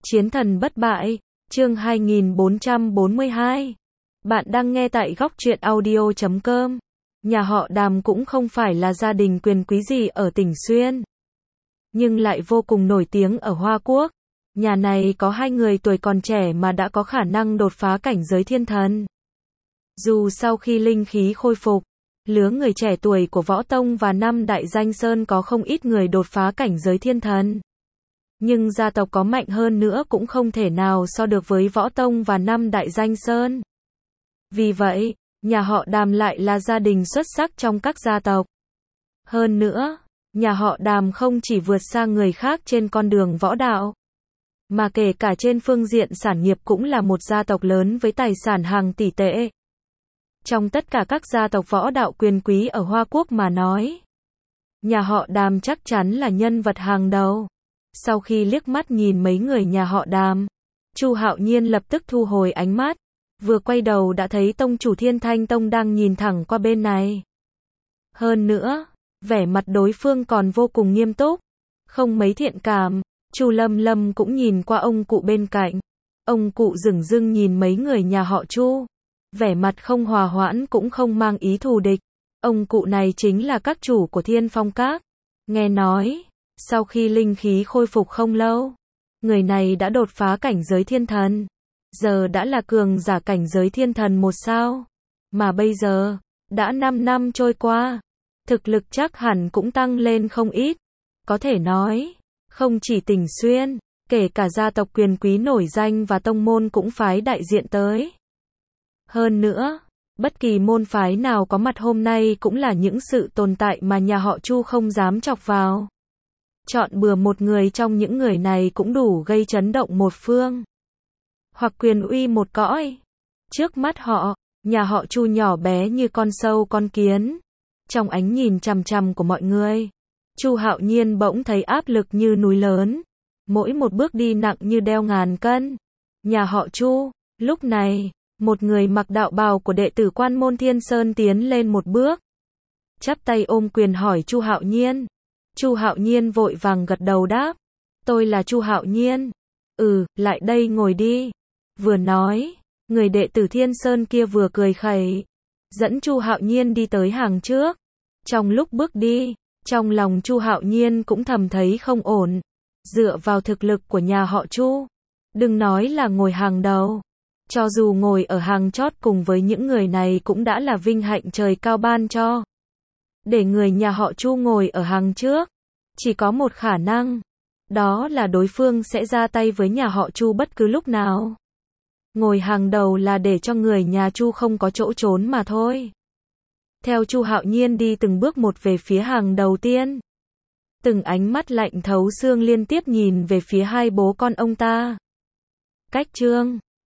Chiến thần bất bại, chương 2442. Bạn đang nghe tại góc truyện audio.com. Nhà họ Đàm cũng không phải là gia đình quyền quý gì ở tỉnh Xuyên, nhưng lại vô cùng nổi tiếng ở Hoa Quốc. Nhà này có hai người tuổi còn trẻ mà đã có khả năng đột phá cảnh giới thiên thần. Dù sau khi linh khí khôi phục, lứa người trẻ tuổi của Võ Tông và Năm Đại Danh Sơn có không ít người đột phá cảnh giới thiên thần, nhưng gia tộc có mạnh hơn nữa cũng không thể nào so được với Võ Tông và Năm Đại Danh Sơn. Vì vậy, nhà họ Đàm lại là gia đình xuất sắc trong các gia tộc. Hơn nữa, nhà họ Đàm không chỉ vượt xa người khác trên con đường võ đạo, mà kể cả trên phương diện sản nghiệp cũng là một gia tộc lớn với tài sản hàng tỷ tệ. Trong tất cả các gia tộc võ đạo quyền quý ở Hoa Quốc mà nói, nhà họ Đàm chắc chắn là nhân vật hàng đầu. Sau khi liếc mắt nhìn mấy người nhà họ Đàm, Chu Hạo Nhiên lập tức thu hồi ánh mắt, vừa quay đầu đã thấy tông chủ Thiên Thanh Tông đang nhìn thẳng qua bên này. Hơn nữa, vẻ mặt đối phương còn vô cùng nghiêm túc, không mấy thiện cảm. Chu Lâm Lâm cũng nhìn qua ông cụ bên cạnh. Ông cụ dửng dưng nhìn mấy người nhà họ Chu, vẻ mặt không hòa hoãn cũng không mang ý thù địch. Ông cụ này chính là các chủ của Thiên Phong Các. Nghe nói, sau khi linh khí khôi phục không lâu, người này đã đột phá cảnh giới thiên thần, giờ đã là cường giả cảnh giới thiên thần một sao. Mà bây giờ, đã 5 năm trôi qua, thực lực chắc hẳn cũng tăng lên không ít. Có thể nói, không chỉ tỉnh Xuyên, kể cả gia tộc quyền quý nổi danh và tông môn cũng phái đại diện tới. Hơn nữa, bất kỳ môn phái nào có mặt hôm nay cũng là những sự tồn tại mà nhà họ Chu không dám chọc vào. Chọn bừa một người trong những người này cũng đủ gây chấn động một phương, hoặc quyền uy một cõi. Trước mắt họ, nhà họ Chu nhỏ bé như con sâu con kiến. Trong ánh nhìn chằm chằm của mọi người, Chu Hạo Nhiên bỗng thấy áp lực như núi lớn, mỗi một bước đi nặng như đeo ngàn cân. Nhà họ Chu, lúc này, một người mặc đạo bào của đệ tử Quan Môn Thiên Sơn tiến lên một bước, chắp tay ôm quyền hỏi Chu Hạo Nhiên. Chu Hạo Nhiên vội vàng gật đầu đáp, tôi là Chu Hạo Nhiên. Lại đây ngồi đi. Vừa nói, người đệ tử Thiên Sơn kia vừa cười khẩy, dẫn Chu Hạo Nhiên đi tới hàng trước. Trong lúc bước đi, trong lòng Chu Hạo Nhiên cũng thầm thấy không ổn. Dựa vào thực lực của nhà họ Chu, đừng nói là ngồi hàng đầu, cho dù ngồi ở hàng chót cùng với những người này cũng đã là vinh hạnh trời cao ban cho. Để người nhà họ Chu ngồi ở hàng trước, chỉ có một khả năng, đó là đối phương sẽ ra tay với nhà họ Chu bất cứ lúc nào. Ngồi hàng đầu là để cho người nhà Chu không có chỗ trốn mà thôi. Theo Chu Hạo Nhiên đi từng bước một về phía hàng đầu tiên, từng ánh mắt lạnh thấu xương liên tiếp nhìn về phía hai bố con ông ta. Cách Trương,